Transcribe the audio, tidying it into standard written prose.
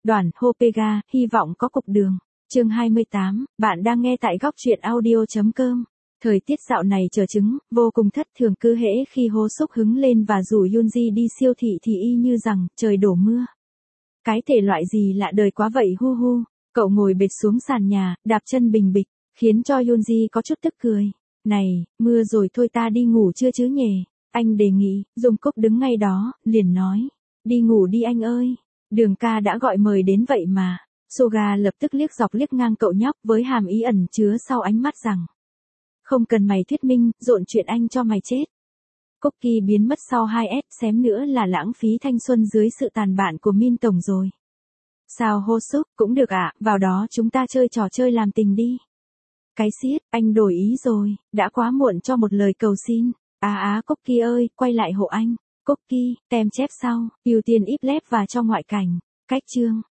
Đoàn Hopega, hy vọng có cục đường. Chương 28, bạn đang nghe tại góc truyện audio.com. Thời tiết dạo này chờ chứng, vô cùng thất thường, cứ hễ khi Hô Súc hứng lên và rủ Yoonji đi siêu thị thì y như rằng trời đổ mưa. Cái thể loại gì lạ đời quá vậy hu hu. Cậu ngồi bệt xuống sàn nhà, đạp chân bình bịch, khiến cho Yoonji có chút tức cười. Này, mưa rồi thôi ta đi ngủ chưa chứ nhề. Anh đề nghị, Dung Cúc đứng ngay đó, liền nói. Đi ngủ đi anh ơi. Đường ca đã gọi mời đến vậy mà. Soga lập tức liếc dọc liếc ngang cậu nhóc với hàm ý ẩn chứa sau ánh mắt rằng. Không cần mày thuyết minh, rộn chuyện anh cho mày chết. Cookie biến mất sau 2S xém nữa là lãng phí thanh xuân dưới sự tàn bạo của Min Tổng rồi. Sao Hô Súc, cũng được ạ, vào đó chúng ta chơi trò chơi làm tình đi. Cái xiết, anh đổi ý rồi, đã quá muộn cho một lời cầu xin. Cookie ơi, quay lại hộ anh. Cookie, tem chép sau, ưu tiên íp lép và cho ngoại cảnh. Cách chương.